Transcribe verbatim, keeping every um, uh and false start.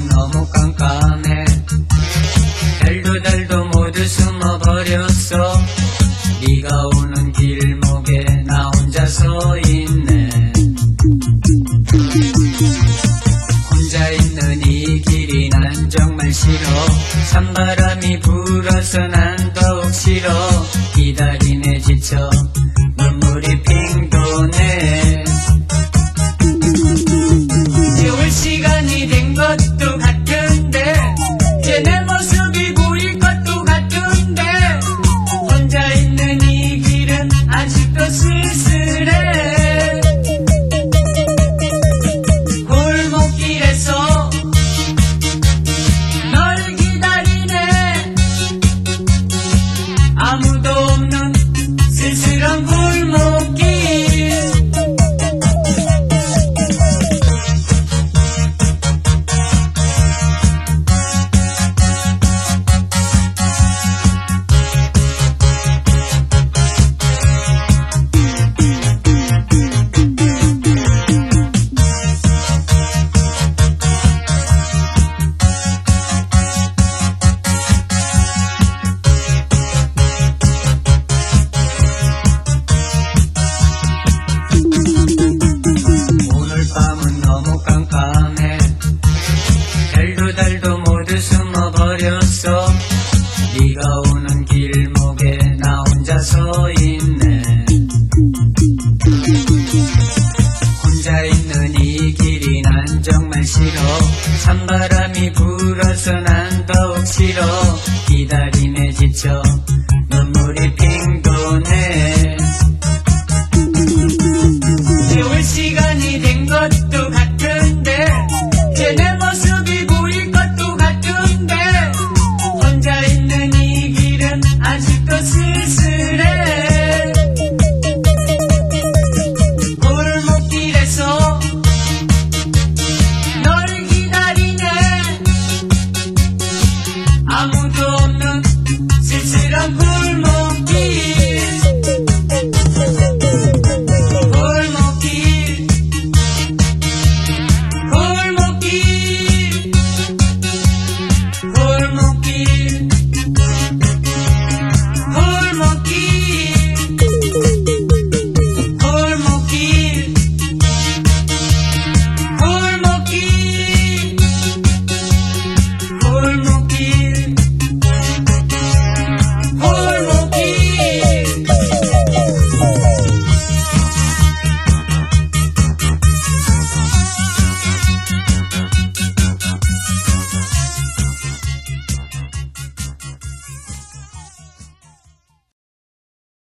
밤은 너무 깜깜해. 별도 달도 모두 숨어버렸어. 네가 오는 길목에 나 혼자 서 있네. 혼자 있는 이 길이 난 정말 싫어. 찬바람이 불어서 난 더욱 싫어. 기다림에 지쳐 눈물이 핑 도네. 이제 올 시간이 된 것도 같은데, 이제 내 모습이 보일 것도 같은데, 혼자 있는 이 길은 아직도 쓸쓸해. 골목길에서 너를 기다리네. 아무도 없는 쓸쓸한 골목길. 밤은 너무 깜깜해. 별도 달도 모두 숨어버렸어. 네가 오는 길목에 나 혼자 서 있네. 혼자 있는 이 길이 난 정말 싫어. 찬바람이 불어서 난 더욱 싫어. 기다림에 지쳐